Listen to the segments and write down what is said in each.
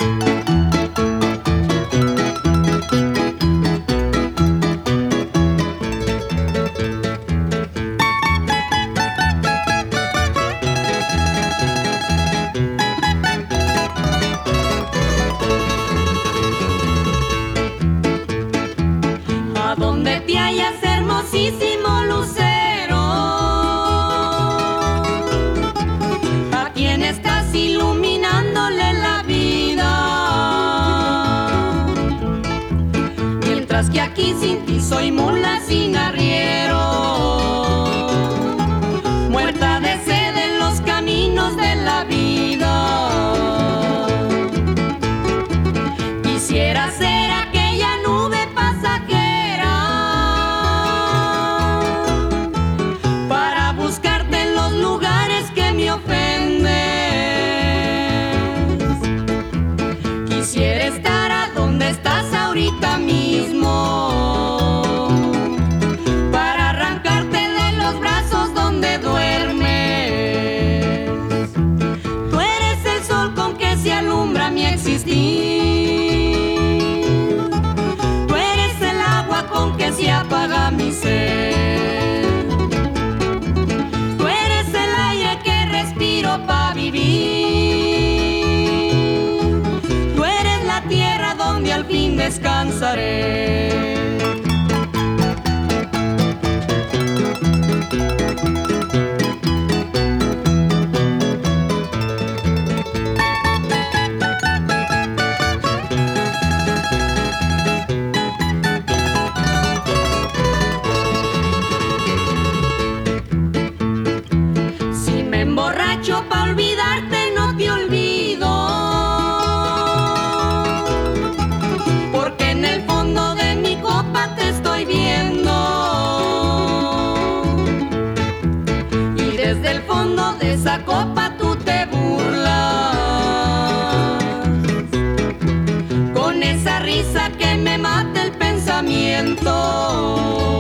A donde te hallas, hermosísimo lucero, a quien estás iluminándole la vida, mientras que aquí sin ti soy mula sin arriero, muerta de sed en los caminos de la vida. Quisiera ser aquella nube pasajera para buscarte en los lugares que me ofendes. Quisiera estar a donde estás ahorita mismo para arrancarte de los brazos donde duermes. Tú eres el sol con que se alumbra mi existir. Con que se apaga mi sed. Tú eres el aire que respiro para vivir. Tú eres la tierra donde al fin descansaré. Emborracho pa' olvidarte, no te olvido, porque en el fondo de mi copa te estoy viendo, y desde el fondo de esa copa tú te burlas, con esa risa que me mata el pensamiento.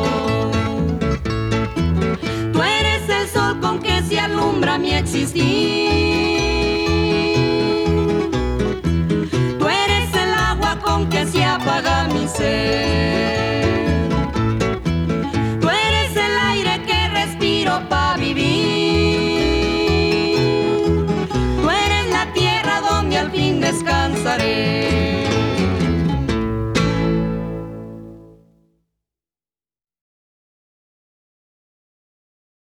Con que se alumbra mi existir. Tú eres el agua con que se apaga mi sed.